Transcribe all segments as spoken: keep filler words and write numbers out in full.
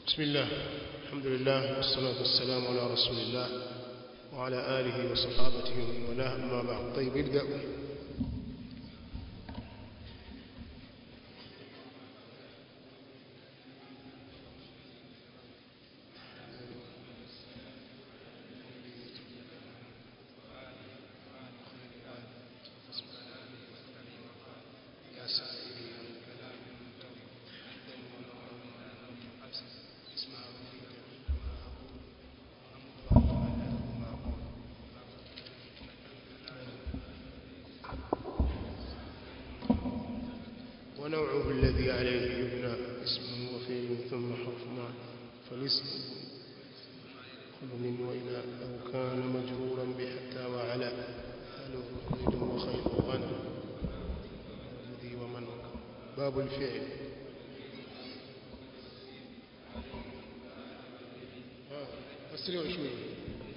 بسم الله الحمد لله والصلاة والسلام على رسول الله وعلى آله وصحابته ومن والاه أما بعد. طيب ابدأ. ونوعه الذي عليه يبنى اسم وفعل ثم حرف مع فالاسم كل من وإلى أو كان مجرورا بحتى وعلى ألف وخير وخير وغنى الذي ومن. باب الفعل. أسرع شوي.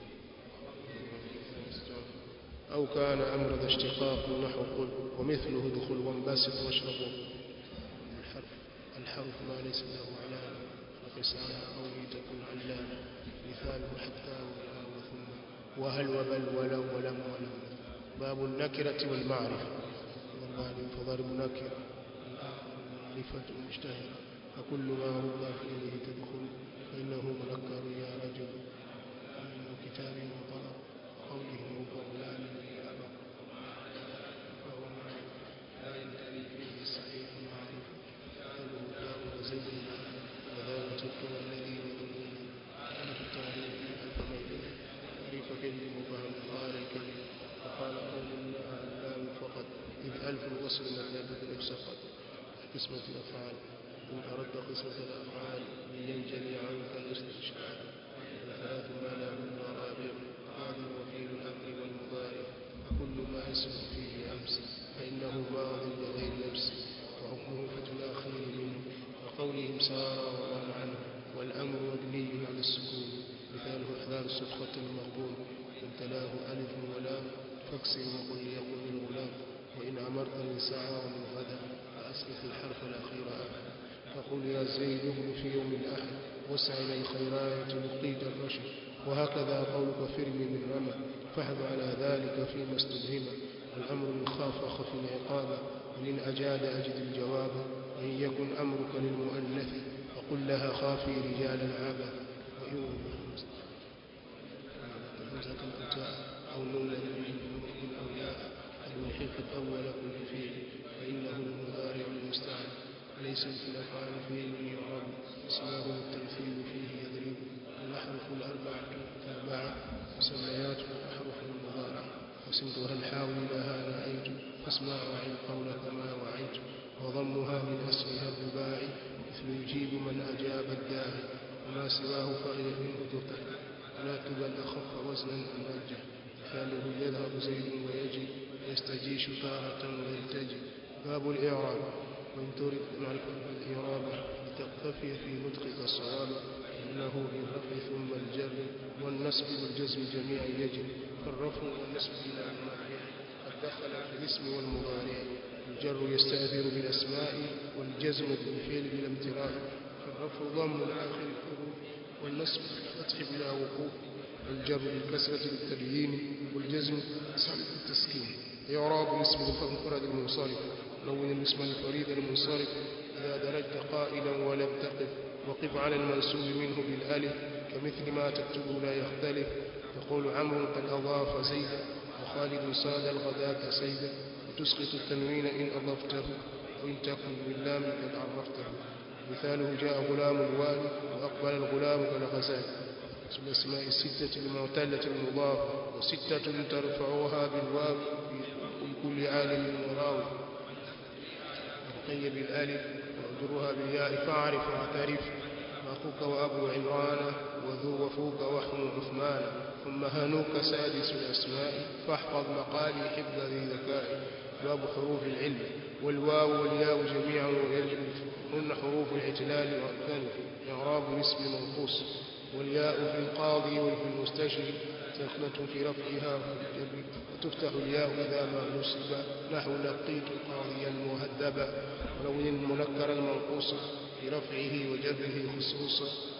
أو كان أمر ذا اشتقاق نحو قل ومثله دخل وانبسط واشرب. الحرف الحرف ما ليس له علامة فقس على قوله تكن علامة مثاله حتى وثم وهل وبل ولو ولم ولم. باب النكرة والمعرفة. فضرب نكرة معرفة مشتهرة فكل ما ربى فيه تدخل فإنه منكر يا رجل من كتاب وطلب قوله وقولان أبق فهو لا ينتهي فيه صحيح معرفة فله جار وزيد وذلك تذكر الذي وذنون ألف التعريف ألف ميل تعريف كلمة مبهم قال الكلمة وقال قول الله اللام فقط إذ ألف الوصل مثل سقط قسمة الأفعال إن أردت قسمة الأفعال لينجلي عنك الاستشكال الثلاث ما لا بد رابع هذا وفيل الأمر والمضارع فكل ما اسم فيه أمس فإنه ماض بغير نفس وحكمه فتح الأخير منه وقولهم سار ومن عنه والأمر مبني على السكون مثاله إحضار الصدقة المغبون إن تلاه ألف ولام فاكسر وقل يقول الغلام وإن أمرت من ساعة ومن غدا فأسقط الحرف الأخير أبدا فقل يا زيد ابن في يوم الأحد واسع إلى الخيرات لقيت الرشد وهكذا قولك فرمي من رمى فاحذ على ذلك فيما استبهم الأمر من خاف أخف العقاب ومن أجاد أجد الجواب وإن يكن أمرك للمؤنث فقل لها خافي رجال العابة وإن همزة الأتاء أو نون من أولياء المحيط الأول كل فيه فإنه المضارع المستعان ليس في الأفعال فيه يعرب اسمه التمثيل فيه يضرب الأحرف الأربعة تابعة مسميات أحرف المضارع وسمتها الحاول لها نأيت فاسمع وعي القول كما وعيت وضمها من أصلها الرباعي مثل يجيب من أجاب الداعي وما سواه فغير منه ترتفع ولا تبل أخف وزنا أمرجه مثاله يذهب زيد ويجي يستجيش تارة ويلتجي. باب الإعراب. وإن تريد معرفة الإعراب لتقتفي في نطقك الصواب إنه بالرفع ثم الجر والنسب والجزم جميعا يجب فالرفع والنسب إلى المعنى قد دخل في الاسم والمضارع الجر يستأثر بالأسماء والجزم بالفعل بلا امتراء فالرفع ضم آخر الحروف والنسب بالفتح بلا وقوف والجر بالكسرة للتبيين والجزم سالب التسكين. إعراب الاسم المفرد المنصرف. لون الاسم الفريد المنصرف إذا درجت قائلا ولم تقف وقف على المنسوب منه بالألف كمثل ما تكتبه لا يختلف يقول عمرو قد أضاف زيدا وخالد صاد الغداة سيدا وتسقط التنوين إن أضفته وإن تكن باللام قد عرفته مثاله جاء غلام الوالد وأقبل الغلام كالغزال. الأسماء الستة المعتلة المضافة وستة ترفعها بالواو في كل عالم وراوي وقي بالالف وأجرها بالياء فاعرف واعترف أخوك وأبو عمران وذو وفوك وحم عثمان ثم هنوك سادس الأسماء فاحفظ مقالي حفظ ذي ذكاء. باب حروف العلم. والواو والياء جميعا ويجب هن حروف الاعتلال والثاني إعراب الاسم منقوص والياء في القاضي وفي المستشري ساكنة في رفعها وتفتح الياء إذا ما نصب نحو لقيت قاضيا مهذبا ولو المنكر المنقوص في رفعه وجره خصوصا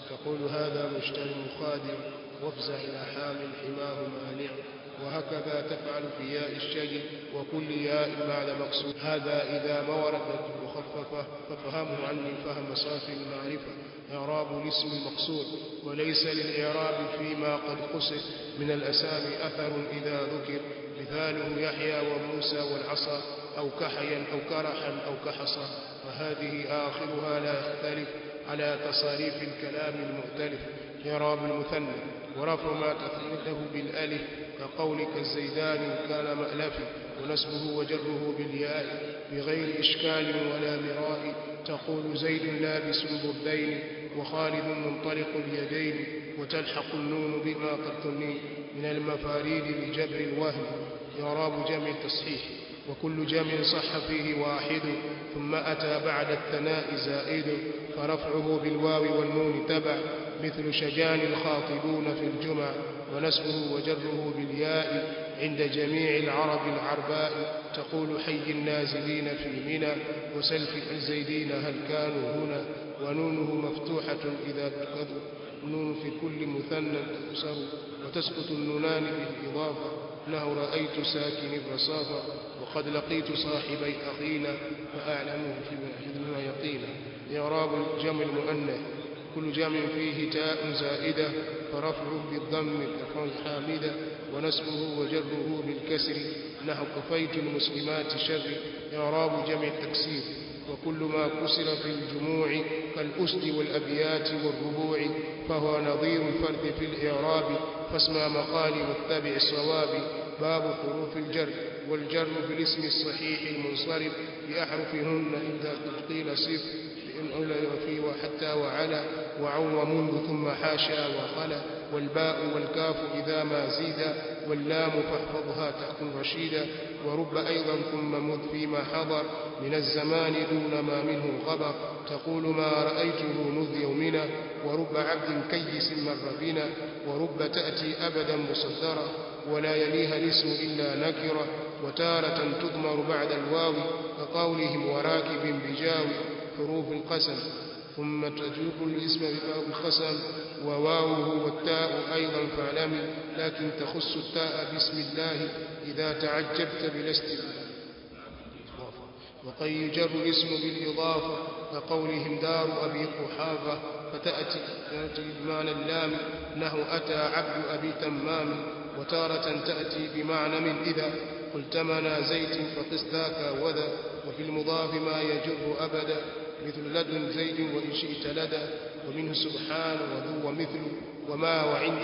تقول هذا مشتري خادع وافزع إلى حامل حماه مانع. وهكذا تفعل في ياء الشجر وكل ياء بعد مقصود. هذا إذا ما وردت مخففة ففهمه عني فهم صافي المعرفة. إعراب الاسم المقصود. وليس للإعراب فيما قد قصد من الأسامي أثر إذا ذكر، مثاله يحيى وموسى والعصا، أو كحيا أو كرحا أو كحصا، وهذه آخرها لا يختلف على تصاريف الكلام المؤتلف. إعراب المثنى. ورفع ما تثنيته بالألف كقولك الزيدان كان مألفي، ونسبه وجره بالياء بغير إشكال ولا مراء. تقول زيد لابس بردين وخالد منطلق اليدين، وتلحق النون بما قد ثني من المفاريد لجبر الوهم. إعراب جمع التصحيح. وكل جمع صح فيه واحد ثم أتى بعد الثناء زائد، فرفعه بالواو والنون تبع، مثل شجان الخاطبون في الجمع، ونسبه وجره بالياء عند جميع العرب العرباء. تقول حي النازلين في منى، وسلف الزيدين هل كانوا هنا، ونونه مفتوحة إذا تكذب النون في كل مثنى تكسر، وتسقط النونان بالإضافة، له رأيت ساكن الرصافة، وقد لقيت صاحبي أخينا فأعلمه في يقينا. إعراب الجمع المؤنث. كل جمع فيه تاء زائدة فرفعه بالضم كفعل حامدة، ونسبه وجره بالكسر، نحو كفيت المسلمات شر. إعراب جمع التكسير. وكل ما كسر في الجموع كالأسد والأبيات والربوع، فهو نظير الفرد في الإعراب، فاسمع مقالي واتبع الصواب. باب حروف الجر. والجر في الاسم الصحيح المنصرف بأحرفهن إذا قيل صف، بإن أولى وفي وحتى وعلى وعن ومنذ ثم حاشا وخلا، والباء والكاف إذا ما زيدا، واللام فاحفظها تكن رشيدا. ورب أيضا ثم مذ فيما حضر من الزمان دون ما منه غبر. تقول ما رأيته مذ يومنا، ورب عبد كيس مر بنا، ورب تأتي أبدا مصدرة ولا يليها الاسم إلا نكرة، وتارة تضمر بعد الواو كقولهم وراكب بجاوي. حروف القسم. ثم تجر الاسم بباء القسم وواوه والتاء أيضا فاعلمي، لكن تخص التاء باسم الله إذا تعجبت بلا استثناء. وقد يجر الاسم بالإضافة كقولهم دار أبي قحافة، فتأتي بمعنى اللام أنه أتى عبد أبي تمام. وتارة تأتي بمعنى من إذا قلت منا زيت فقس ذاك وذا. وفي المضاف ما يجر أبدا، مثل لدن زيد وإن شئت لدى. ومنه سبحان وذو ومثل وما وعند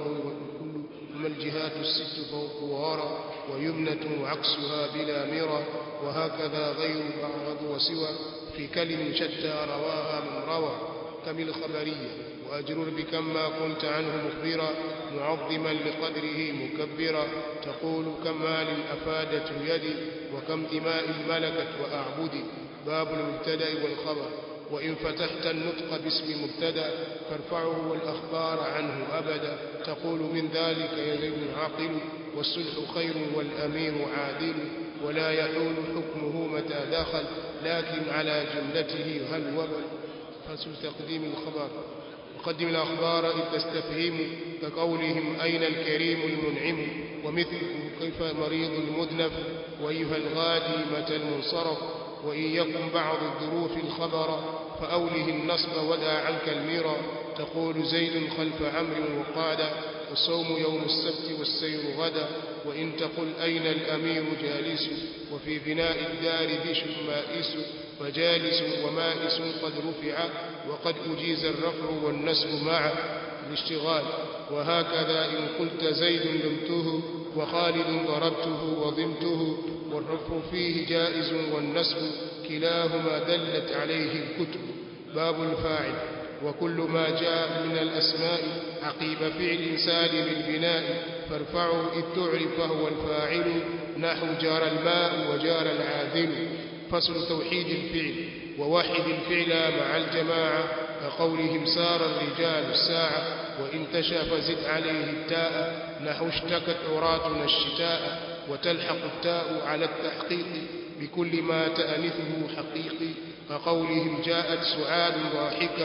وكل. ثم الجهات الست فوق وراء، ويمنة عكسها بلا مرى. وهكذا غير أعرض وسوى في كلم شتى رواها من روى، كم الخبرية. وأجرر بكم ما كنت عنه مخبرا، معظما لقدره مكبرا. تقول كم مال أفادت يدي، وكم إماء ملكت وأعبدي. باب المبتدأ والخبر. وإن فتحت النطق باسم مبتدأ فارفعه والأخبار عنه أبدا. تقول من ذلك يزيد عاقل، والصلح خير والأمير عادل، ولا يحول حكمه متى دخل، لكن على جملته هل وبل. فصل تقديم الخبر. وقدم الأخبار إذ تستفهم كقولهم أين الكريم المنعم، ومثله كيف مريض المذنب، وأيها الغادي متى المنصرف. وإن يكن بعض الظروف الخبر فأوله النصب ودع عنك الميرا. تقول زيد خلف عمرو وقادا، والصوم يوم السبت والسير غدا. وإن تقل أين الأمير جالس، وفي بناء الدار ذش مائس، فجالس ومائس قد رفع، وقد أجيز الرفع والنسب مع الاشتغال. وهكذا إن قلت زيد لمته، وخالد ضربته وضمته، والرفع فيه جائز والنسب كلاهما دلت عليه الكتب. باب الفاعل. وكل ما جاء من الأسماء عقيب فعل سالم البناء فارفعه إذ تعرف فهو الفاعل، نحو جار الماء وجار العاذل. فصل توحيد الفعل. ووحد الفعل مع الجماعة كقولهم سار الرجال الساعة، وإن تشى فزد عليه التاء، نحو اشتكت عراتنا الشتاء. وتلحق التاء على التحقيق بكل ما تأنثه حقيقي كقولهم جاءت سعاد ضاحكة،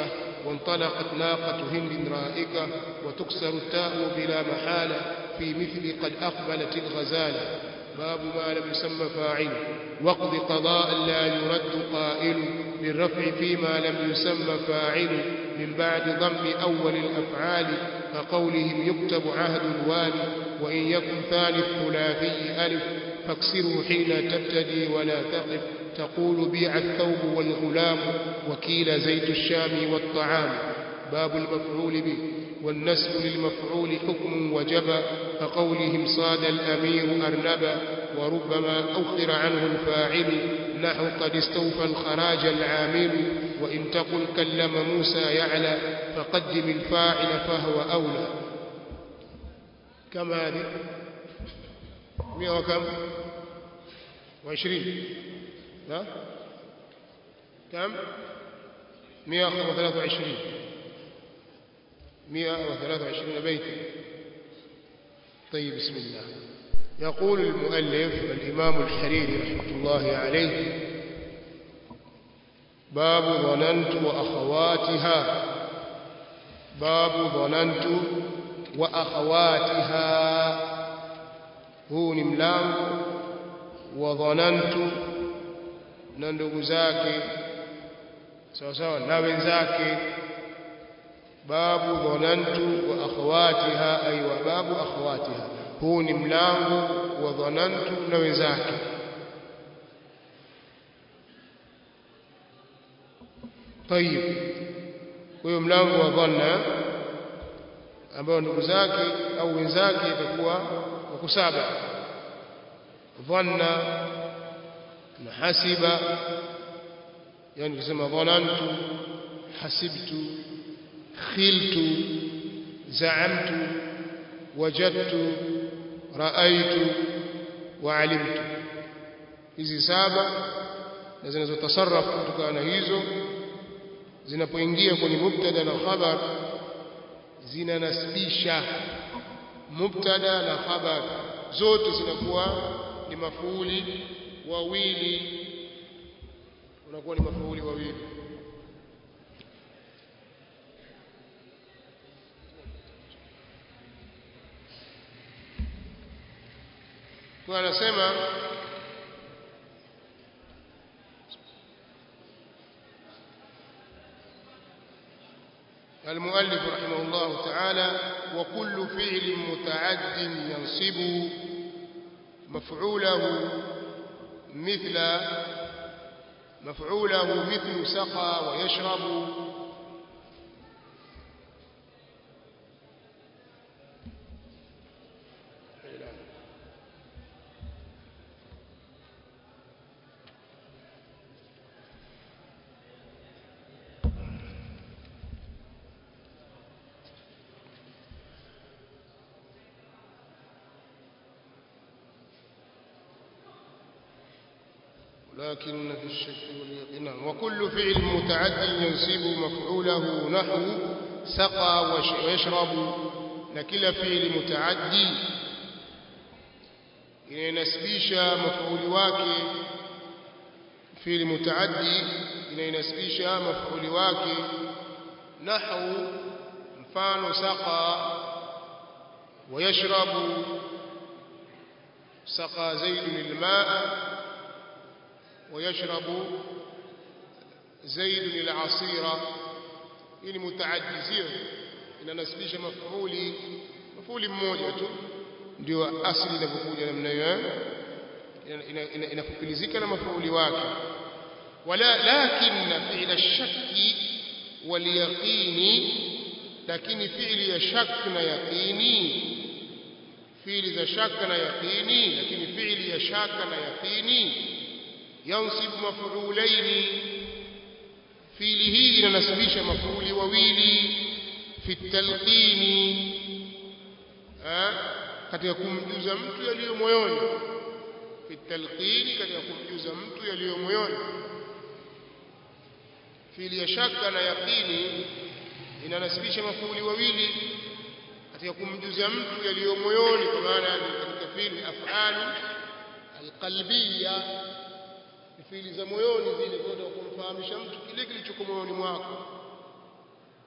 وانطلقت ناقة هند رائكة وتكسر التاء بلا محالة في مثل قد أقبلت الغزالة باب ما لم يسمى فاعل واقض قضاء لا يرد قائل بالرفع فيما لم يسمى فاعل من بعد ضم أول الأفعال كقولهم يكتب عهد الوالي وإن يكن ثاني الثلاثي ألف فاكسره حين تبتدي ولا تقف تقول بيع الثوب والغلام وكيل زيت الشام والطعام باب المفعول به والنسب للمفعول حكم وجب كقولهم صاد الأمير أرنبا وربما أوخر عنه الفاعل نحو قد استوفى الخراج العامل وإن تقل كلم موسى يعلى فقدم الفاعل فهو أولى كم هذه مئة وكم وعشرين ها كم مئة وثلاثة وعشرين مئة وثلاثة وعشرين بيتا طيب بسم الله يقول المؤلف الإمام الحريري رحمة الله عليه باب ظننت وأخواتها باب ظننت وأخواتها huu ni mlango wa dhanantu na ndugu zake sawa sawa na wenzake babu dhanantu wa akhawatiha ay wa babu akhawatiha huu ni mlango wa dhanantu na wenzake طيب huyo mlango wa dhanna ambao ndugu zake au wenzake itakuwa wako saba dhanna na hasiba yani kusema dhanantu hasibtu khiltu za'amtu wajadtu ra'aytu wa 'alimtu hizi saba na zinazotasarrafu kutokana na hizo zinapoingia kwenye mubtada na khabar zinanasibisha mubtada na khabar zote zinakuwa ni mafuuli wawili unakuwa ni mafuuli wawili kwa anasema المؤلف رحمه الله تعالى وكل فعل متعد ينصب مفعوله مثل مفعوله مثل سقى ويشرب لكن في الشك واليقين وكل فعل متعد ينصب مفعوله نحو سقى ويشرب لكل فعل متعدي ينسبisha مفعول wake فعل متعدي ينسبisha مفعول wake نحو mfano سقى ويشرب سقى زيد الماء ويشرب زيد العصير ili mutaaddi inanasibisha mafuli mafuli mmoja tu ndio asili inapokuja namna hiyo inafupilizika na mafuli wake wala lakinna fi'l ash-shakki wal yaqini lakini fi'li ya shak na yaqini fi'li za shak na yaqini lakini fi'li ya shak na yaqini ينصب مفعولين فيه لنسبيش مفعول وويلي في التلقين katika kumjuza mtu yaliyo moyoni fi talqin katika kumjuza mtu yaliyo moyoni fili ya shaka na yaqini inanasibisha mafuuli wawili katika kumjuza mtu yaliyo moyoni kwa maana katika fili af'alu alqalbiyya fili za moyoni zile zote kumfahamisha mtu kile kilichoko moyoni mwako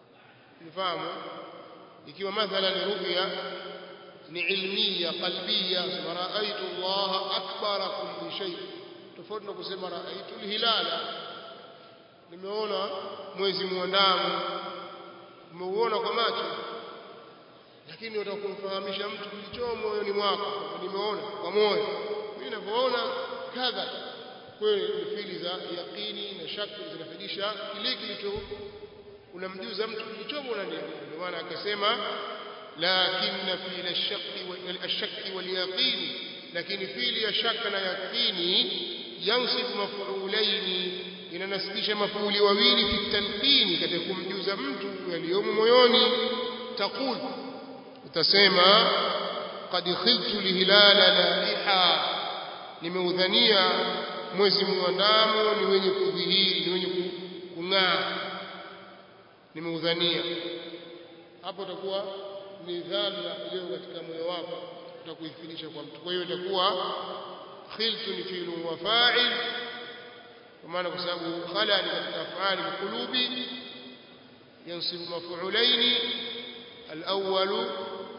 mfahamu ikiwa mathalan ru'ya ni ilmiya qalbiya ra'aytu Allah akbar kulli shay tofauti na kusema ra'aytu al-hilala nimeona mwezi muandamo umeuona kwa macho lakini utakumfahamisha mtu kilichomo moyoni mwako nimeona kwa moyo mimi ninapoona kadha kweli fili za yaqini na shaki zinafidisha kile kilicho unamjuza mtu kilichomo ndani ndio maana akasema lakinna fil ash-shaqi wal ash-shaqi wal yaqin lakini fili ya shaka na yaqini yansib maf'ulaini inanasibisha mafuuli wawili fi talqini katika kumjuza mtu yaliyomo moyoni taqul utasema qad khiltu lihilala laiha nimeudhania mwezi muandamo ni wenye kudhihiri ni wenye kung'aa nimeudhania hapo itakuwa ni dhana iliyo katika moyo wako utakuifilisha kwa mtu kwa hiyo itakuwa khiltu ni fi'lu wa fa'il kwa maana kwa sababu khala ni katika af'ali qulubi yansib maf'ulaini al-awwal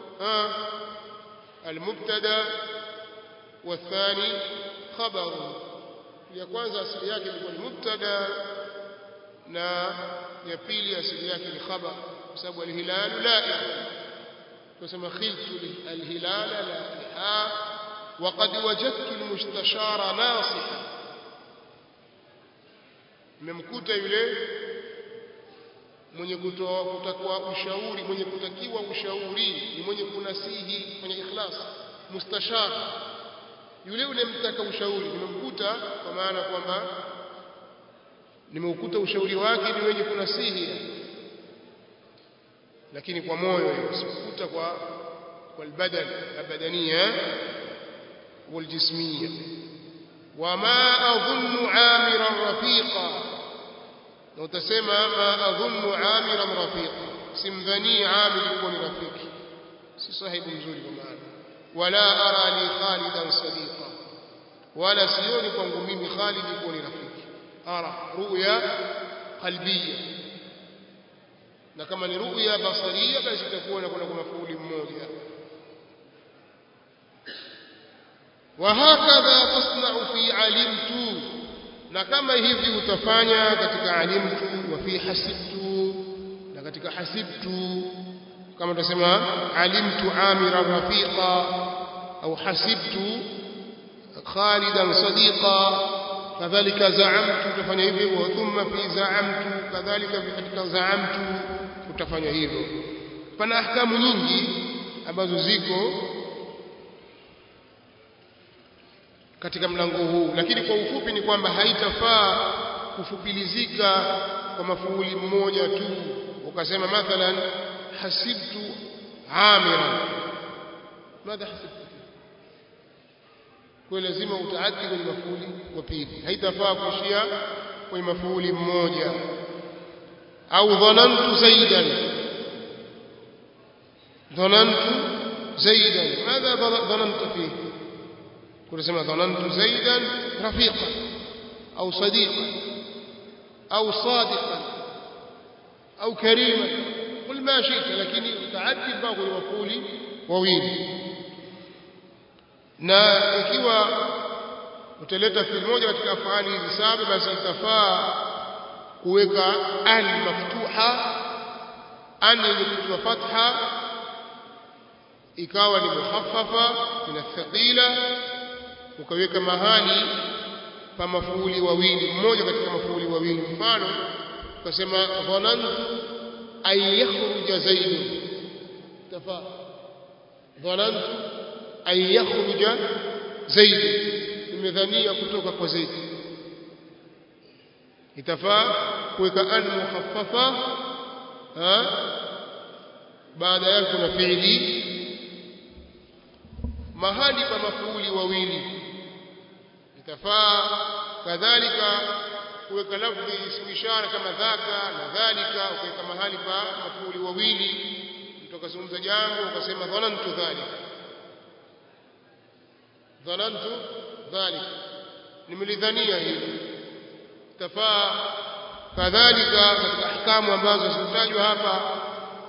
المبتدا والثاني خبر ya kwanza asili yake ilikuwa ni mubtada na ya pili asili yake ni khabar kwa sababu al-hilal la'iha tusema khiltu al-hilal la'iha wa qad wajadtu al-mustashara nasiha nimemkuta yule mwenye kutoa kutakwa ushauri mwenye kutakiwa ushauri ni mwenye kunasihi mwenye ikhlas mustashar yule unemtaka ushauri nimemkuta kwa maana kwamba nimeukuta ushauri wake ni mwenye kunasihi lakini kwa moyo sikukuta kwa kwa albadan abadania waljismia wama adhunnu amiran rafiqa na utasema ma adhunnu amiran rafiqa simdhani amil kuwa ni rafiki si sahibu mzuri kwa maana wala ara li khalidan sadiqa wala sioni kwangu mimi Khalid kuwa ni rafiki ara ru'ya qalbiyya na kama ni ru'ya basariyya basi itakuwa na kuna mafuuli mmoja wa hakadha tasna'u fi alimtu na kama hivi utafanya katika alimtu wa fi hasibtu na katika hasibtu kama tunasema alimtu amira rafiqa au hasibtu khalidan sadiqa kadhalika za'amtu utafanya hivyo wa thumma fi za'amtu kadhalika katika za'amtu utafanya hivyo pana ahkamu nyingi ambazo ziko katika mlango huu lakini kwa ufupi ni kwamba haitafaa kufupilizika kwa mafuuli mmoja tu ukasema mathalan hasibtu amiran madha hasibtu kwa lazima utaaddi kwenye mafuuli wa pili haitafaa kuishia kwenye mafuuli mmoja au dhanantu zaidan dhanantu zaidan madha dhanantu fihi كلما ظننت زيدا رفيقا أو صديقا أو صادقا أو كريما قل ما شئت لكن تعدد بعض المفعول وويل na ikiwa utaleta fi'il moja katika afali hizi saba basi itafaa kuweka an maftuha an yenye kutiwa fatha ikawa ni mukhaffafa min athqila ukaweka mahali pa mafuuli wawili mmoja katika mafuuli wawili mfano ukasema dhanantu ay yakhruja zaid tafaa dhanantu ay yakhruja zaid nimedhania kutoka kwa zaid itafaa kuweka an mukhaffafa ha baada yake kuna fi'li mahali pa mafuuli wawili itafaa kadhalika kuweka lafzi ismu ishara kama dhaka na dhalika ukaweka mahali pa mafuuli wawili mtokazungumza jambo ukasema dhanantu dhalika dhanantu dhalika nimelidhania hili itafaa kadhalika katika ahkamu ambazo zimetajwa hapa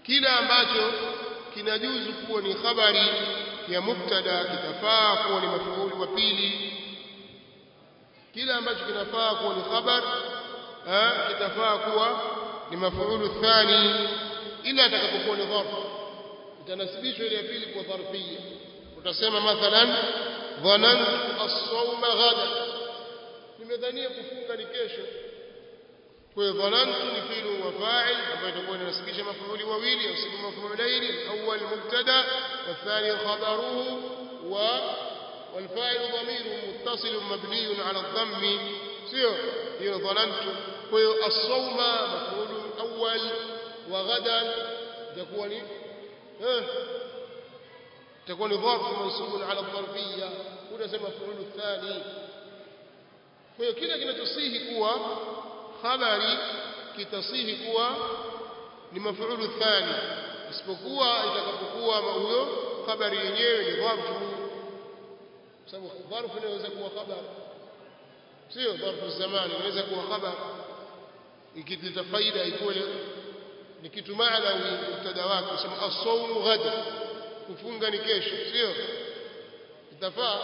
kila ambacho kinajuzu kuwa ni khabari ya mubtada kitafaa kuwa ni mafuuli wa pili, kila ambacho kinafaa kuwa ni khabar kitafaa kuwa ni mafuulu thani, ila atakapokuwa ni dharf itanasibishwa ile ya pili kwa dharfia. Utasema mathalan dhanantu as-sawma ghada, nimedhania kufunga ni kesho. Kwa hiyo dhanantu ni fi'lu wa fa'il ambayo itakuwa inasibisha mafuuli wawili au sibu mafuulaini, al-awwal mubtada wa thani khabaruhu wa والفاعل ضمير متصل مبني على الضم سيو هي ظننت. والصوم مفعول اول وغدا تكون ها تكون ظرف منصوب على الظرفيه ونسمى مفعول الثاني. kwa hiyo kile kinachosihi kuwa khabari kitasihi kuwa ni maf'ul thani, isipokuwa itakapokuwa huyo khabari yenyewe ni dharfu, sababu dharfu inaweza kuwa khabar, sio dharfu zamani, inaweza kuwa khabar ikileta faida ikuwe ni kitu maanawi mubtada wake, kusema as-sawmu ghada, kufunga ni kesho, sio itafaa,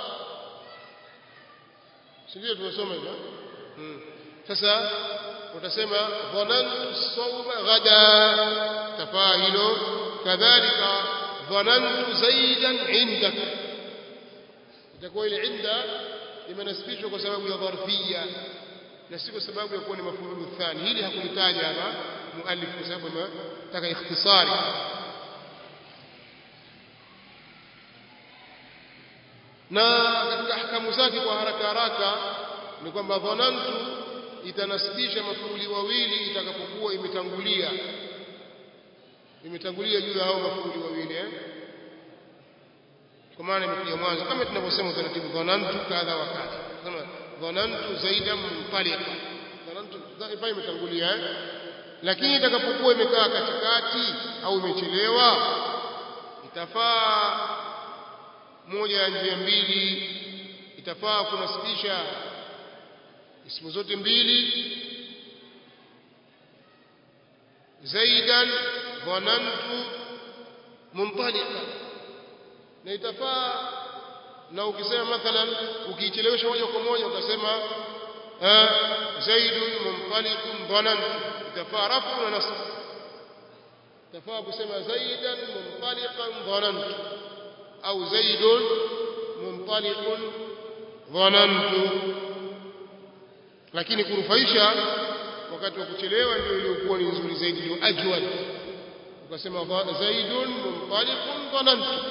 sio tunasoma hivyo. Sasa utasema dhanantu as-sawma ghada, tafaa hilo. Kadhalika dhanantu zaidan indak, itakuwa ile inda imenasibishwa kwa sababu ya dharfia na si kwa sababu ya kuwa ni mafuulu thani. Hili hakulitaja hapa muallif kwa sababu anataka ikhtisari. Na katika ahkamu zake kwa haraka haraka ni kwamba dhanantu itanasibisha mafuuli wawili itakapokuwa imetangulia imetangulia juu ya hao mafuuli wawili eh kwa maana imekuja mwanzo, kama tunavyosema utaratibu dhanantu kadha wa kadha, kama dhanantu zaidan muntaliqa, dhanantu dhaifa imetangulia eh lakini itakapokuwa imekaa katikati au imechelewa itafaa moja ya njia mbili, itafaa kunasibisha ismu zote mbili, zaidan dhanantu muntaliqa, na itafaa na ukisema mathalan ukiichelewesha moja kwa moja ukasema zaidun muntaliqun dhanantu, itafaa rafu na nasb, itafaa kusema zaidan muntaliqan dhanantu au zaidun muntaliqun dhanantu. Lakini kurufaisha wakati wa kuchelewa ndio iliyokuwa ni nzuri zaidi, ndio ajwad, ukasema zaidun muntaliqun dhanantu.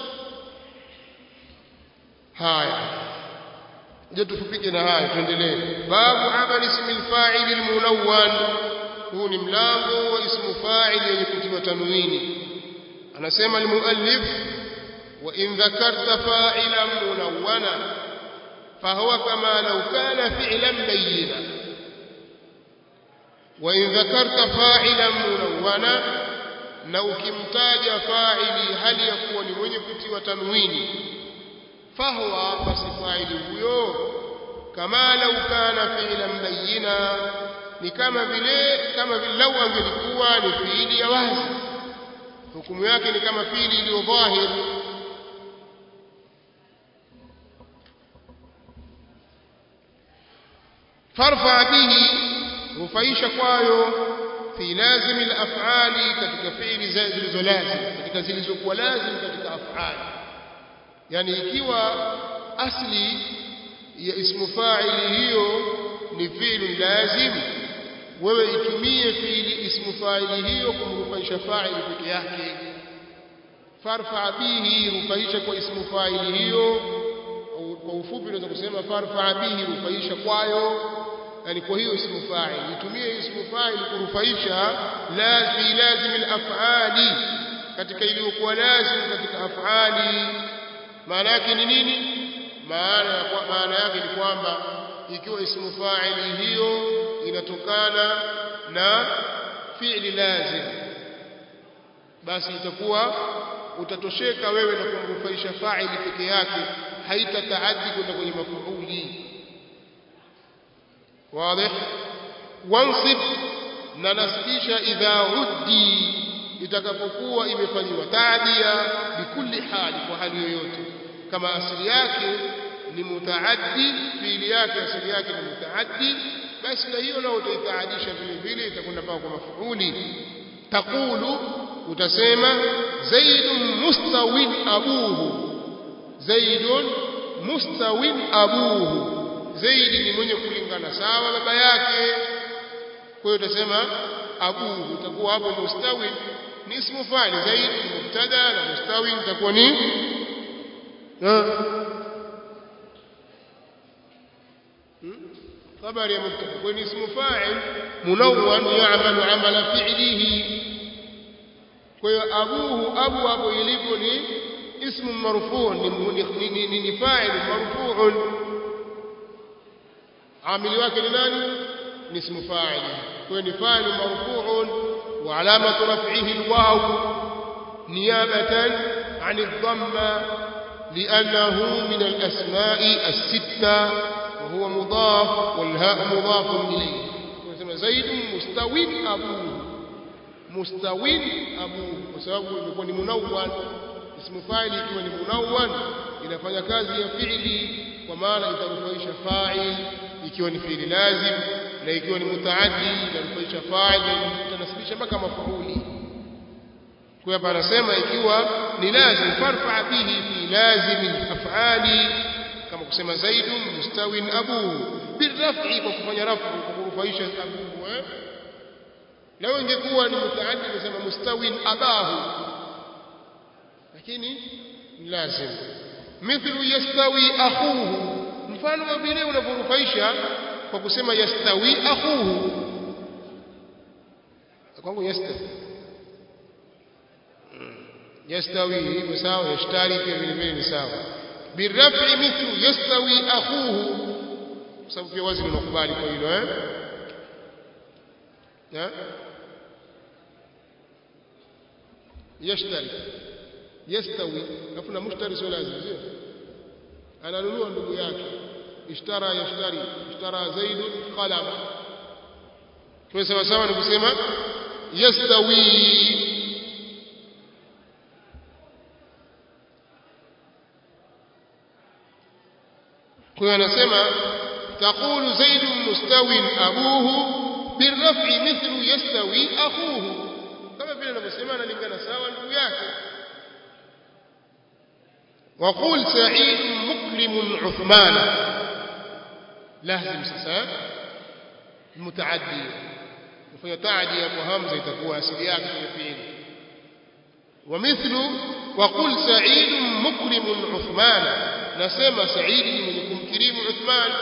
Haya, je, tufupike na haya tuendelee. Babu amali ismi al-fa'il al-munawwan, huu ni mlango wa ismu fa'il yenye kutiwa tanwini. Anasema al-muallif wa in dhakarta fa'ilan munawwana fahuwa kama law kana fi'lan bayyina. Wa in dhakarta fa'ilan munawwana, na ukimtaja fa'ili hali ya kuwa ni mwenye kutiwa tanwini, fahuwa basi fa'ili huyo kama law kana fi'lan bayyina, ni kama vile kama vile lau angelikuwa ni fi'ili ya wazi, hukumu yake ni kama fi'ili iliyo dhahir. farfa bihi, hufaisha kwayo fi lazim al-af'ali, katika fi'ili zilizo lazim, katika zilizokuwa lazim katika af'ali. Yani ikiwa asli ya ismu fa'ili hiyo ni fi'lu lazim, wewe itumie fi'li ismu fa'ili hiyo kumrufaisha fa'ili peke yake. farfa bihi, hufaisha kwa ismu fa'ili hiyo, au kwa ufupi unaweza kusema farfa bihi, hufaisha kwayo, yani kwa hiyo ismu fa'il itumie ismu fa'il kurufaisha la fi lazim al-af'ali, katika iliyokuwa lazim katika af'ali. Maana yake ni nini? Maana maana yake ni kwamba ikiwa ismu fa'ili hiyo inatokana na fi'li lazim, basi itakuwa utatosheka wewe na kumrufaisha fa'ili peke yake, haitataaddi kwenda kwenye mafuuli. واضح. wansib, na nasibisha idha uddi, itakapokuwa imefanywa taadia bikulli hali kwa hali yoyote kama asili yake ni mutaaddi fiili yake asili yake ni mutaaddi basi na hiyo nao utaitaadisha vile vile itakwenda mpaka kwa mafuuli taqulu utasema zaidun mustawin abuhu zaidun mustawin abuhu zaidi ni mwenye kulingana sawa baba yake kwa hiyo utasema abuhu utakuwa hapo mustawin ni ismu fa'il zaid mubtada na mustawin itakuwa ni خبر يا مبتدا وين اسم فاعل منون يعمل عمل فعله وابوه ابو ابو يليpo ni اسم مرفوع ni فاعل مرفوع عامل wake ni nani ni اسم فاعل kwa ni فاعل مرفوع وعلامه رفعه الواو نيابه عن الضمه لانه من الاسماء السته وهو مضاف والهاء مضاف إليه كما زيد مستوين أبوه مستوين أبوه وسبب يكون منون اسم فاعل يكون منون inafanya kazi ya fi'li kwa maana itarufaisha fa'il ikiwa ni fi'li lazim na ikiwa ni mutaaddi itarufaisha fa'il itanasibisha mpaka mafuuli kwa hapa anasema ikiwa ni lazim farfa bihi fi lazim al-af'ali kama kusema zaidun mustawin abuhu birraf'i kwa kufanya rafu kwa kurufaisha abuhu eh leo ingekuwa ni mutaaddi kusema mustawin abahu lakini lazim mithlu yastawi akhuhu mfano wa vile unaporufaisha kwa kusema yastawi akhuhu kwangu yastawi yastawi hivyo sawa yashtari pia vile vile ni sawa بالرفع مثل يستوي اخوه sababu pia wazi unakubali kwa hilo eh ya yashtari yastawi afu na mushtari sio lazima sio ananunua ndugu yake ishtara yashtari ishtara zaid qalam kwa sawa sawa ni kusema yastawi kwa anasema taqulu zaid mustawin abuhu birraf'i mithlu yastawi akhuhu kama vile anavyosema analingana sawa ndugu yake waqul sa'id mukrim uthman lazim sasa mutaaddi kufanya taadi hapo hamza itakuwa asili yake ni fi'il ومثل وقل سعيد مكرم عثمان نسمى سعيد من كريم عثمان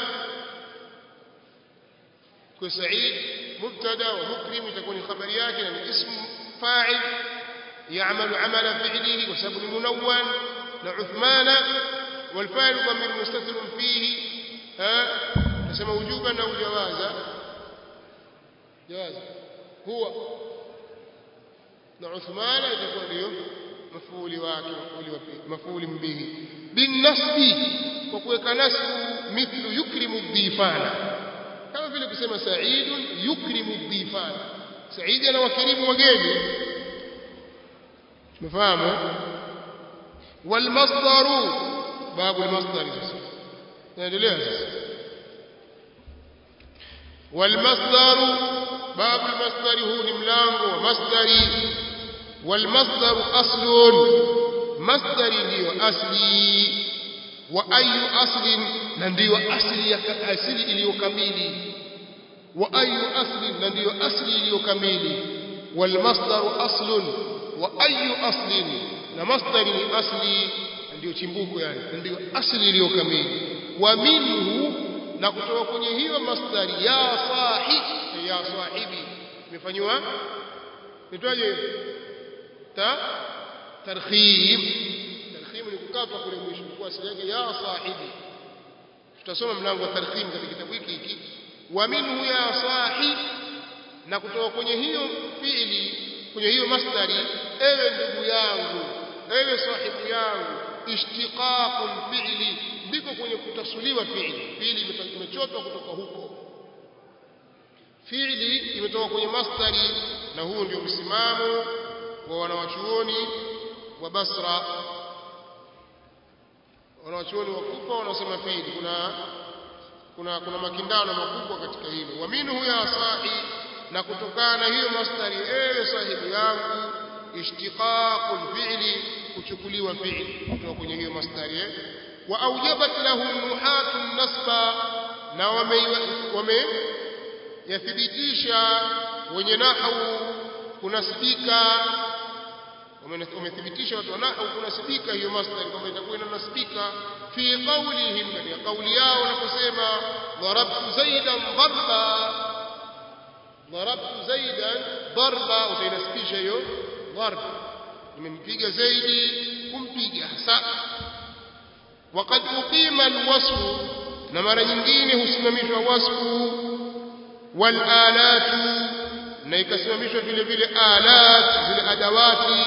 كسعيد مبتدا ومكرم تكون خبريات يعني اسم فاعل يعمل عمل فعله وسبب منون لعثمان والفاعل ضمير مستتر فيه ها نسمى وجوبا او جوازا جوازا هو لعثمان يكون له مفعول واقع مفعول به بالنصب وكوeka nasb mithlu yukrimu ad-difana kama vile kusema sa'idun yukrimu ad-difana sa'id anawakirimu wageni tumefahamu wal masdaru babu al-masdar sasa naendelea sasa wal masdaru babu al-masdar huu ni mlango wa masdari wal masdaru aslun masdari ndio asli wa ayu aslin na ndio asli ya asili iliyokamili wa ayu aslin na ndio asli iliyokamili wal masdaru aslun wa ayu aslin na masdari ni asli ndio chimbuko yani ndio asli iliyokamili wa minhu na kutoka kwenye hiyo masdari ya sahib ya sahibi imefanywa nitoaje ta tarkhim tarkhim ni kukata kule mwisho kwa asili yake ya sahibi tutasoma mlango wa tarkhim katika kitabu hiki hiki wa minhu ya sahib na kutoka kwenye hiyo fiili kwenye hiyo masdari ewe ndugu yangu ewe sahibu yangu ishtiqaqul fi'li ndiko kwenye kutasuliwa fiili fiili imechotwa kutoka huko fiili imetoka kwenye masdari na huo ndio msimamo wa wanawachuoni wa Basra. Wanawachuoni wa Kufa wanasema fiili. kuna kuna kuna makindano makubwa katika hilo. Wa minhu ya sahi, na kutokana hiyo masdari ewe sahibi yangu, ishtiqaqul fi'li, kuchukuliwa fi'li kutoka kwenye hiyo masdari. Wa aujabat lahu nuhatun nasba, na wame wame yathibitisha wenye nahwu kunasibika, wamethibitisha watu wa nahwu kunasibika hiyo masdari kwamba itakuwa inanasibika fi qawlihim, katika kauli yao wanaposema darabtu zaidan darba, darabtu zaidan darba, utainasibisha hiyo darb, nimempiga zaidi kumpiga hasa. Waqad uqima alwasfu, na mara nyingine husimamishwa wasfu, wal alatu, na ikasimamishwa vile vile alat, zile adawati.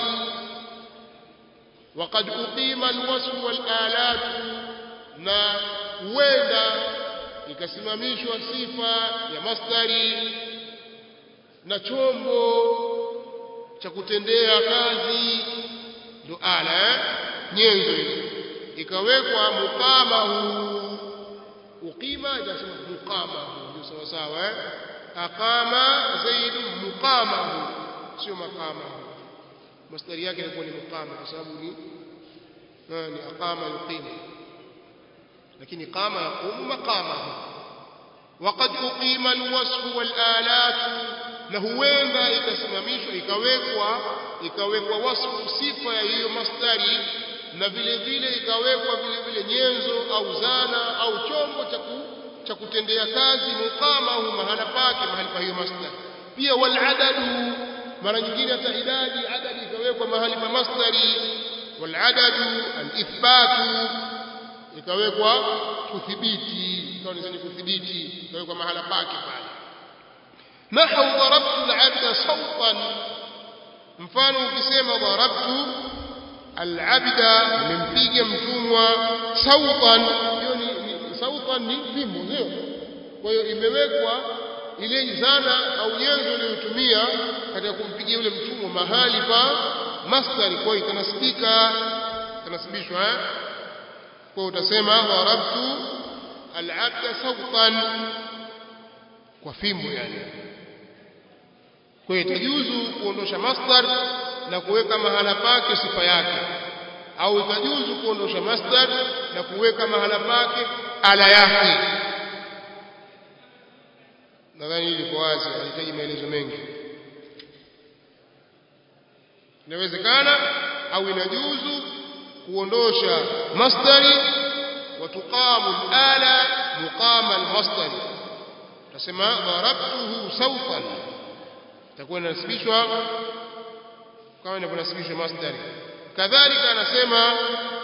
Waqad uqima alwasfu wal alatu, na huenda ikasimamishwa sifa ya masdari na chombo cha kutendea kazi, ndo ala, nyenzo hizo, ikawekwa muqamahu. Uqima jasema muqamahu, ndio sawa sawa eh. Aqama zaid muqamahu, sio maqamahu. Masdari yake ilikuwa ni muqama kwa sababu ni ni aqama yuqima, lakini qama yaqumu maqamahu. Waqad uqima alwasfu wal alatu, na huenda ikasimamishwa ikawekwa ikawekwa wasfu, sifa ya hiyo masdari, na vile vile ikawekwa vile vile nyenzo au zana au chombo cha cha kutendea kazi, muqamahu, mahala pake, mahali pa hiyo masdari. Pia wal adadu, mara nyingine hata idadi, adadi ikawekwa mahali pa masdari. Wal adadu al ithbatu, ikawekwa kuthibiti, ikawa ni kuthibiti, ikawekwa mahala pake pale. Nahu darabtu al abda sawtan, mfano ukisema darabtu al abda, nimempiga mtumwa, sawtan, hiyo ni sautan ni fimbo, sio? Kwa hiyo imewekwa ile zana au nyenzo iliyotumia katika kumpigia yule mtumwa mahali pa masdari, kwa hiyo itanasibika, itanasibishwa eh. Kwa utasema darabtu al-abda sautan, kwa fimbo yani. Kwa hiyo itajuzu kuondosha masdar na kuweka mahala pake sifa yake, au itajuzu kuondosha masdar na kuweka mahala pake ala yake. Nadhani hili liko wazi, halihitaji maelezo mengi. Inawezekana au inajuzu kuondosha masdari wa tuqamu ala muqama almasdari. Tasema darabtuhu sawtan, itakuwa inasibishwa kama inavyonasibishwa masdari. Kadhalika anasema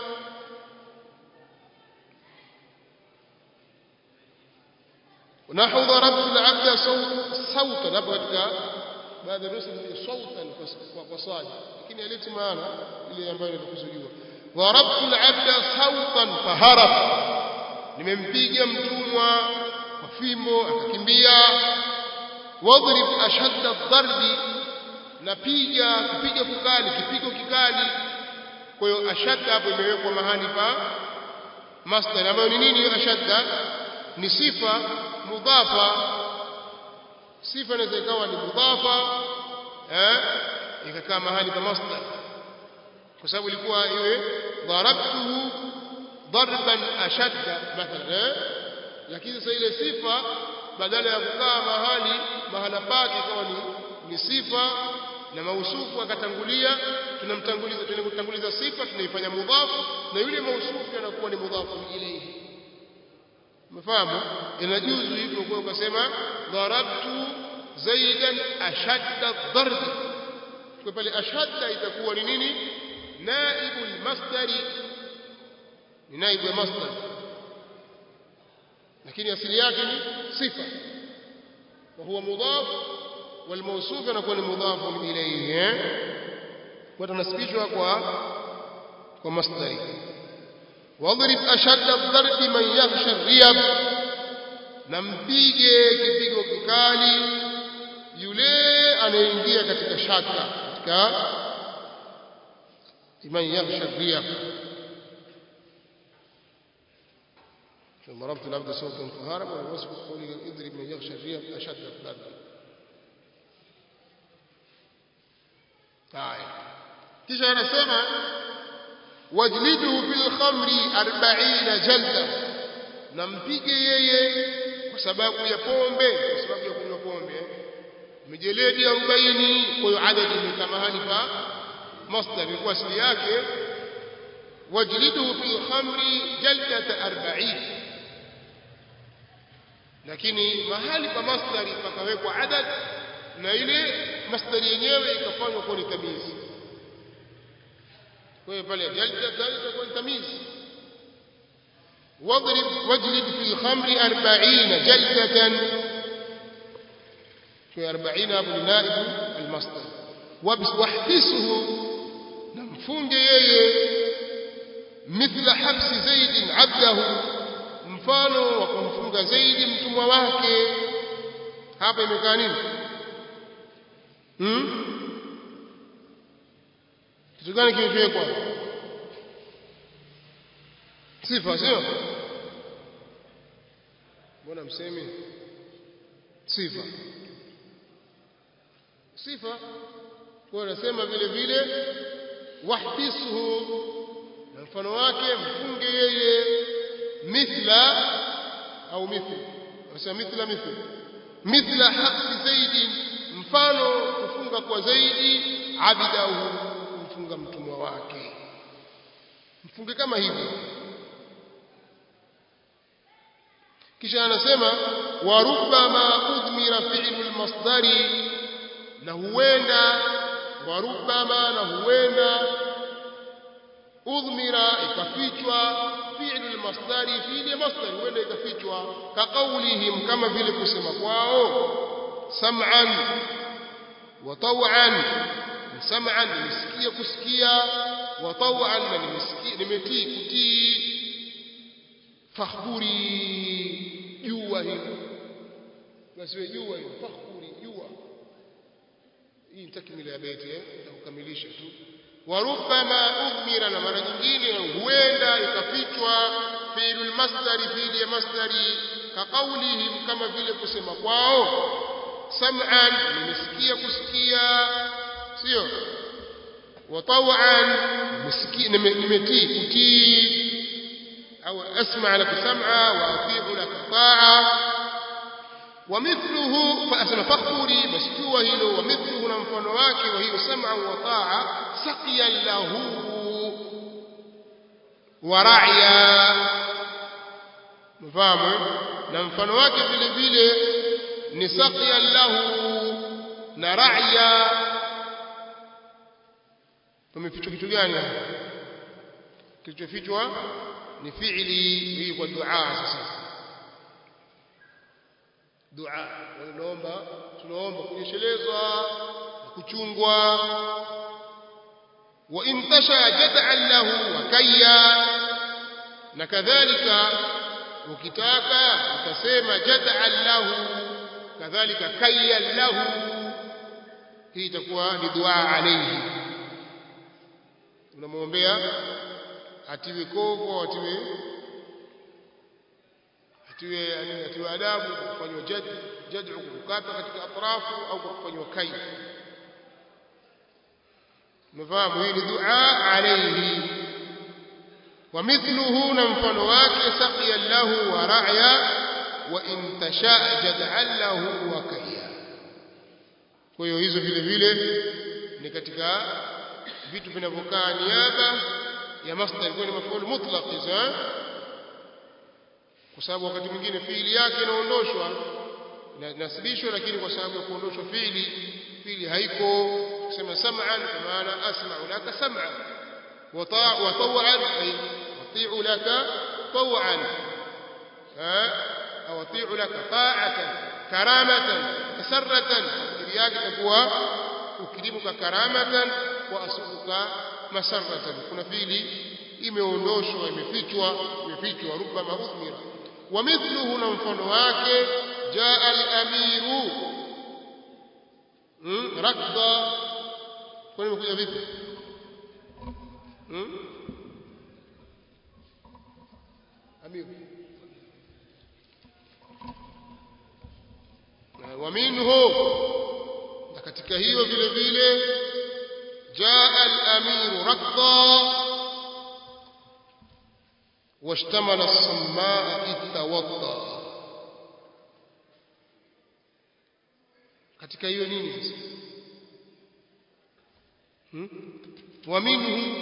نحو ضربت العبد صوتا، hapo katika baadhi ya nusu ni sautan kwa صاد, lakini aleti maana ile ambayo inakusudiwa. ضربت العبد صوتا فهرب, nimempiga mtumwa kwa fimbo akakimbia. wadrib ashadda ad-darbi, napiga kupiga kukali, kipigo kikali. Kwa hiyo ashadda hapo imewekwa mahali pa masdar, ambayo ni nini? Ashadda ni sifa mudhafa. Sifa inaweza ikawa ni mudhafa eh, ikakaa mahali pa masdar, kwa sababu ilikuwa iwe darabtuhu darban ashadda mathalan eh, lakini sasa ile sifa badala ya kukaa mahali mahala pake ikawa ni, ni sifa na mausufu akatangulia, tunamtanguliza tunakutanguliza sifa, tunaifanya mudhafu, na yule mausufu anakuwa ni mudhafu ilayhi. Mfahamu? Inajuzu hivyo kwa ukasema darabtu zaidan ashadda darb, kwa pale ashadda itakuwa ni nini? Naibu almasdari, ni naibu ya masdar, lakini asili yake ni sifa, wa huwa mudhaf wal mawsuf anakuwa ni mudhaf ilayhi, kwa tunasibishwa kwa kwa masdari. wadrib ashadda ad-darbi man yakhsha ar-riyab, nampige kipigo kikali yule anayeingia katika shaka, katika man yaghsha riyah ثم ضربت العبد صوتا فهارب والوصف قولي اضرب من يغشى الريح اشد بردا. haya kisha anasema wajlidu bil khamri arobaini jalda, nampige yeye kwa sababu ya pombe, kwa sababu ya kunywa pombe mijeledi arobaini. kwa hiyo adadi ni kama hali pa masdar ilikuwa asili yake wajlidu bil khamri jaldata arobaini, lakini mahali pa masdari pakawekwa adad na ile masdari yenyewe ikafanywa kuwa ni tamizi. kwa hiyo pale jalda jalda kwa tamizi. wadrib wajlid fil khamri arobaini jaldatan, kwa arobaini hapo ni naib al masdar. wahbisuhu, na mfunge yeye mithla habsi zaid abdahu, mfano wa kumfunga zaidi mtumwa wake. hapa imekaa nini? hmm kitu gani kimewekwa? sifa, sio? mbona msemi sifa sifa? kwa nasema vile vile wahbisuhu, na mfano wake mfunge yeye mithla au mithli, wasema mithla mithli mithla habsi zaidi, mfano kufunga kwa zaidi abidahu, kumfunga mtumwa wake, mfunge kama hivyo. kisha anasema wa rubbama udmira fi'lu al-masdari, na huenda wa rubbama, na huenda udmira ikafichwa fi'lu al-masdari, fi'li masdar huenda ikafichwa ka qawlihim, kama vile kusema kwao sam'an wa taw'an. sam'an nimesikia kusikia, wa taw'an nimesikia nimetii kutii. fakhburi, jua hilo, basi jua hilo, fakhburi, jua. hii ni takmila ya beti eh, nitakamilisha tu. وربما أضمر، na mara nyingine huenda ikafichwa fi'lu al-masdari, fi'li ya masdari, ka qawlihim, kama vile kusema kwao sam'an, nimesikia kusikia, sio? wa taw'an, nimesikia nimetii kutii, au asma' laka sam'a wa ati'u laka ta'a. ومثله فأسمى فخوري مسجوه له، ومثله نمفن واكي وهي سمع وطاعة سقيا له ورعيا. مفهوم؟ نمفن واكي vile vile ni سقيا له na ra'ya. tumefichwa kitu gani? kilichofichwa ni fi'li hii kwa dua. sasa dua wanaomba, tunaomba kunyeshelezwa na kuchungwa. wa intasha jad'an lahu wa kayya, na kadhalika ukitaka utasema jad'an lahu, kadhalika kayya lahu, hii itakuwa ni dua alayhi. unamwombea atiwe kovu, atiwe atiwe yani atiwe adabu, kufanywa jad jad'u, kukata katika atrafu, au kufanywa kai. mfahamu? hii ni dua alayhi. wa mithluhu, na mfano wake saqiya lahu wa ra'ya, wa in tasha jad'an lahu wa kayya. kwa hiyo hizo vile vile ni katika vitu vinavyokaa niaba ya masdar, kwa ni maf'ul mutlaq hizo, kwa sababu wakati mwingine fiili yake inaondoshwa na nasibishwa, lakini kwa sababu ya kuondoshwa fiili fiili haiko. kusema sam'an kwa maana asma'u laka sam'an, wa ta'u wa taw'an ay ati'u laka taw'an, au ati'u laka ta'atan karamatan masarratan. fiili yake itakuwa ukirimuka karamatan wa asubuka masarratan. kuna fiili imeondoshwa, imefichwa imefichwa rubbama udmira. ومثله نمفن واكي جاء الأمير ركضا. كل ما كنا بيت hmm? amir wa minhu na katika hiyo vile vile jaa al-amir rakda واشتمل الصماء إذ توضأ katika hiyo nini sasa hmm? wa minhu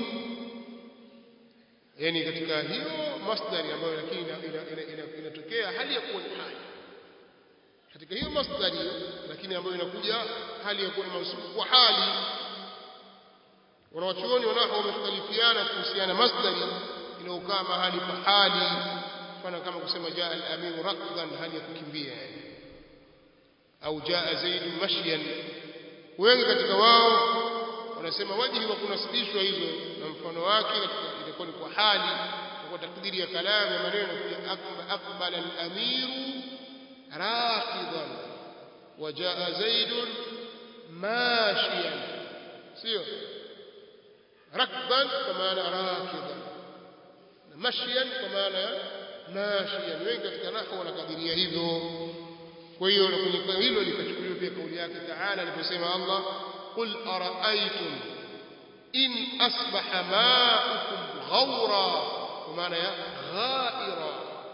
yani katika hiyo masdari ambayo lakini inatokea hali ya kuwa hali katika hiyo masdari lakini ambayo inakuja hali ya kuwa mansubu kwa hali wanawachuoni wanao wamekhtalifiana kuhusiana masdari inaokaa mahali pa hali mfano kama kusema jaa al-amir rakdan hali ya kukimbia yani au jaa zaid mashyan wengi katika wao wanasema wajihi wa kunasibishwa hizo na mfano wake ilikuwa ni kwa hali kwa takdiri ya kalamu ya maneno ya aqbala al-amir raqidan wa jaa zaid mashyan sio rakdan kwa maana raqidan mashyan kwa maana mashyan wengi katika nahwu wanakadiria hivyo kwa hiyo kwenye hilo likachukuliwa pia kauli yake Taala aliposema Allah qul ara'aytum in asbaha ma'ukum ghawra kwa maana ya ghaira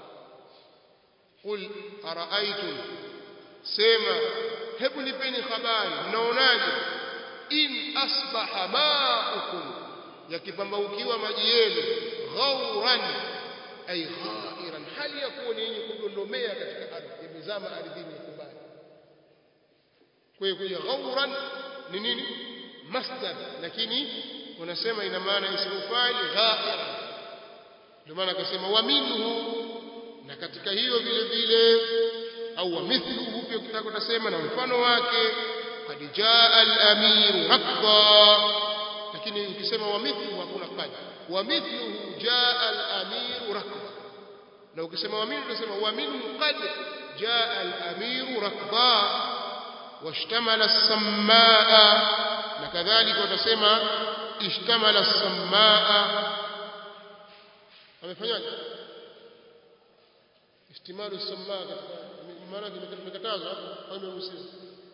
qul ara'aytum sema hebu nipeni habari mnaonaje in asbaha ma'ukum yakipambaukiwa maji yenu ghauran ay ghairan hali yakuwa ni yenye kudondomea katika ardhi yamezama ardhini kubali kwa hiyo kuja ghauran ni nini masdar lakini wanasema ina maana ismu fa'il ghairan ndio maana akasema wa minhu na katika hiyo vile vile au wa mithluhu pia ukitaka utasema na mfano wake qad jaa al-amir rakda lakini ukisema wa mithluhu hakuna qad wa mithluhu jaa al-amir rakda na ukisema wa minhu unasema wa minhu qad jaa al-amir rakda washtamala as-sammaa na kadhalika utasema ishtamala as-sammaa amefanyaje istimalu as-sammaa katika maana kimekatazwa au imeruhusiwa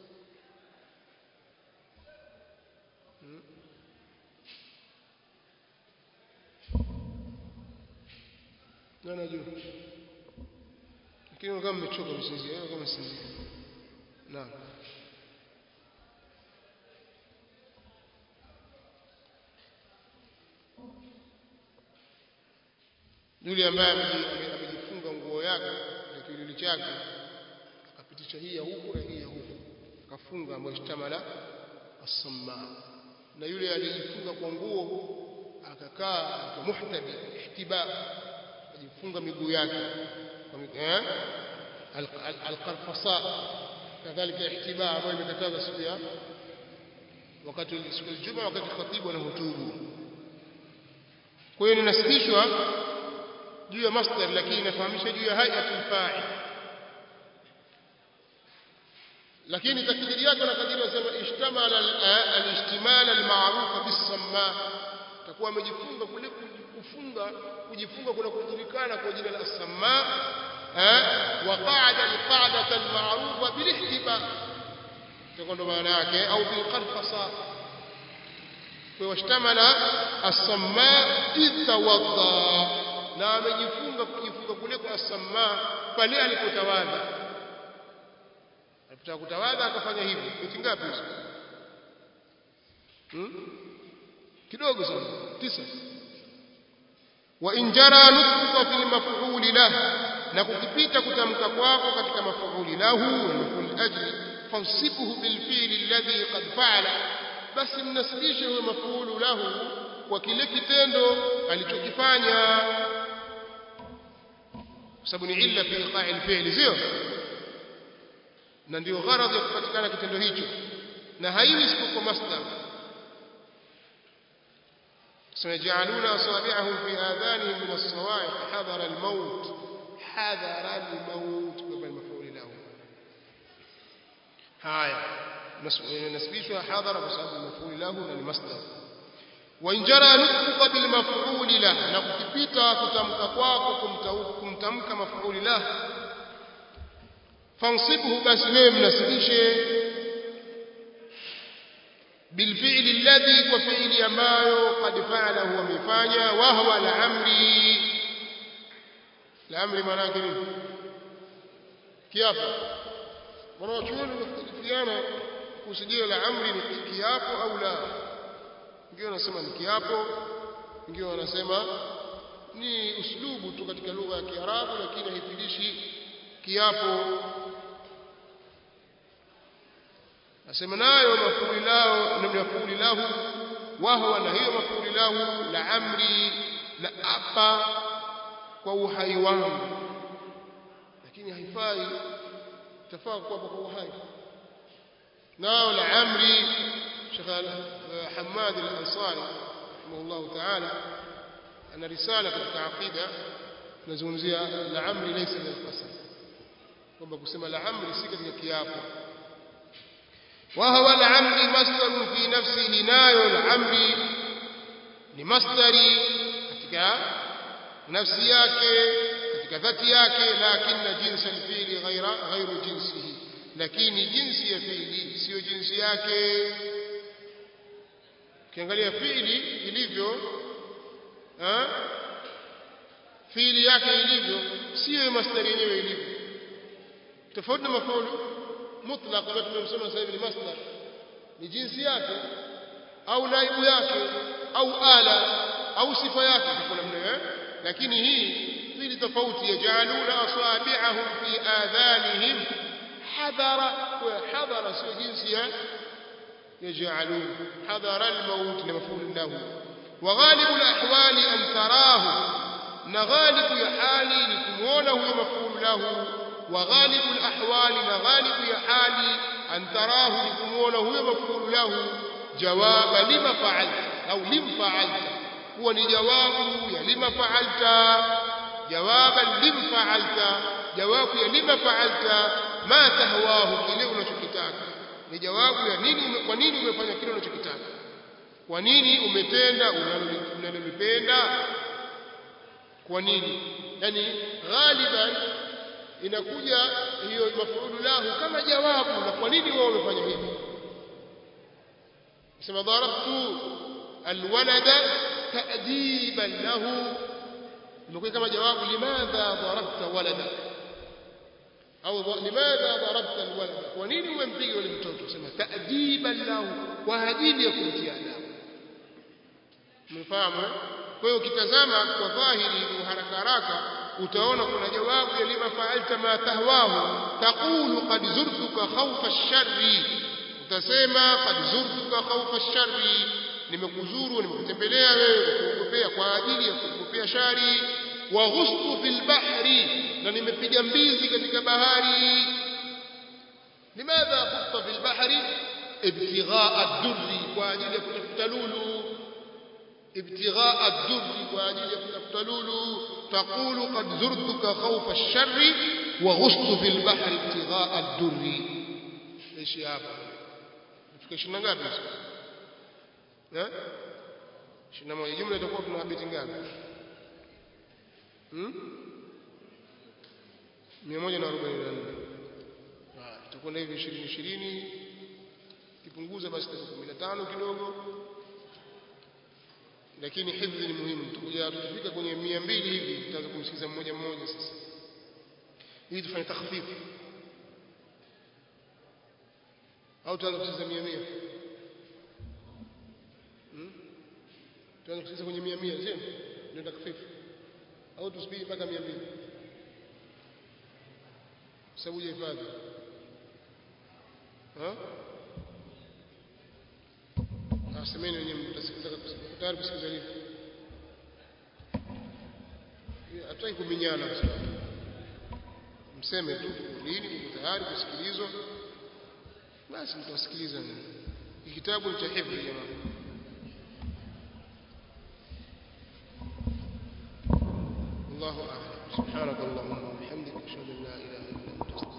na najua lakini kama mmechoka msinzie kama msinzie naam yule ambaye amejifunga nguo yake na kilili chake akapitisha hii ya huku na hii ya huku akafunga ambayo ishtamala as-samma na yule aliyejifunga kwa nguo akakaa kwa muhtabi ihtiba ajifunga miguu yake eh al-qarfasa kadhalika ihtiba ambayo imekataza siku ya wakati wa siku ya Ijumaa wakati khatibu anahutubu kwa hiyo ninasibishwa juu ya masdar lakini inafahamisha juu ya hayatul fa'il lakini takdiri yake na kadiri wasema ishtamala al-ishtimal al-ma'ruf bis-samma takuwa amejifunga kule kufunga kujifunga kuna kujulikana kwa jina la as-samma eh wa qa'ada al-qa'data al-ma'rufa bil-ihtiba ndo maana yake au bil-qarfasa kwa washtamala as-samma itawadda na amejifunga kujifunga kule kwa as-samma pale alipotawadha alipotaka kutawadha akafanya hivi wiki ngapi hizo hmm? kidogo sana tisa wa injara nutqa fil maf'ul lah na kukipita kutamka kwako katika maf'ul lahu wa maf'ul ajli fansibuhu bil fi'l alladhi qad fa'ala basi mnasibishe huyo maf'ul lahu kwa kile kitendo alichokifanya sababu ni illa fi qa'il fi'l sio na ndio gharadhi ya kupatikana kitendo hicho na haiwi isipokuwa masdar سيجعلون أصابعهم في آذانهم من الصواعق حذر الموت حذر الموت بالمفعول له هاي نسبيشها حذر بسبب المفعول له للمصدر wa injara nutqa bil maf'ul la, na kukipita kutamka kwako kumtamka maf'ul la, fansibhu, basi wewe mnasibishe bil fi'li alladhi, kwa fi'li ambayo qad fa'alahu, wamefanya, wa huwa al-amri. Al-amri maana yake nini? Kiapo. Wanachuoni wamekhtalifiana kuhusu je, al-amri ni kiapo au la. Wengine wanasema ni kiapo, wengine wanasema ni uslubu tu katika lugha ya Kiarabu, lakini haifilishi kiapo. Nasema nayo mafuli lao na mafuli lahu, wa huwa, na hiyo mafuli lahu, la amri, la apa kwa uhai wangu, lakini haifai tafaa kwa kwa uhai. nao la amri, Sheikh Hamad al-Ansari rahimahullah ta'ala ana risala katika aqida nazungumzia la amri laysa min al-qasam, kwamba kusema la amri si katika kiapo. wa huwa al-amri masdarun fi nafsihi, nayo al-amri ni masdari katika nafsi yake, katika dhati yake, lakini jinsi al-fi'li ghaira ghairu jinsihi, lakini jinsi ya fi'li sio jinsi yake. Ukiangalia fi'li ilivyo, eh, fi'li yake ilivyo sio masdari yenyewe ilivyo, tofauti na maf'ul mutlaq kama tumesema sasa hivi. Ni masdar, ni jinsi yake au naibu yake au ala au sifa yake kwa namna hiyo, lakini hii fi'li tofauti. yajaluna asabi'ahum fi adhanihim hadara, wa hadara sio jinsi ya يجعلون. حضر الموت لمفعول له. وغالب الأحوال أن تراه، نغالب يحالي لكمونه مفعول له. وغالب الأحوال نغالب يحالي أن تراه لكمونه مفعول له. جواب لما فعلت أو لم فعلت، هو جواب يا لما فعلت، جوابا لم فعلت، جواب يا لما فعلت ما تهواه كile unachokitaka. Ni jawabu ya nini, kwa nini umefanya kile unachokitaka, kwa nini umetenda unalolipenda, kwa nini. Yani ghaliban inakuja hiyo maf'ul lahu kama jawabu na kwa nini wewe umefanya hivi. Sema darabtu alwalada ta'diban lahu, imekuwa kama jawabu, limadha darabta walada au limadha darabta alwalad, kwa nini umempiga yule mtoto. Sema ta'diban lahu, kwa ajili ya kumtia adabu. Mfahamu? Kwa hiyo ukitazama kwa dhahiri haraka haraka utaona kuna jawabu ya lima fa'alta ma tahwahu. Taqulu qad zurtuka khawfa ash-sharri, utasema qad zurtuka khawfa ash-sharri, nimekuzuru, nimekutembelea wewe kukuogopea, kwa ajili ya kukuogopea shari. Wa ghustu fil bahri, na nimepiga mbizi katika bahari. Limadha ghutta fil bahri? Ibtighaa ad-durri, kwa ajili ya kutafuta lulu. Ibtighaa ad-durri, kwa ajili ya kutafuta lulu. Taqulu qad zurtuka khawfa ash-sharri wa ghustu fil bahri ibtighaa ad-durri. Ishi hapa fika shina ngapi sasa? Eh, shina moja. Jumla itakuwa tuna beti ngapi? Hmm? mia moja na arobaini na nne. Ah, itakuwa hivi ishirini ishirini, kipunguza basi itakuwa kumi na tano kidogo. Lakini hifdhi ni muhimu. Tutakuja tukifika kwenye mia mbili hivi tutaanza kumsikiza mmoja mmoja sasa. Hii tufanye takhfifu. Au tutaanza kusikiza mia mia. Hmm? Tutaanza kusikiza kwenye mia mia, sio? Ndio takhfifu. Au tusubiri mpaka mia mbili sababu ya hifadhi. Ha? Asemeni wenyewe mtasikiza tayari kusikiza hivi. Hataki kuminyana kwa sababu. Mseme tu lini mko tayari kusikilizwa, basi mtasikiliza. Hii kitabu ni cha hifadhi jamani. الله أعلم. سبحانك اللهم وبحمدك أشهد أن لا إله إلا أنت.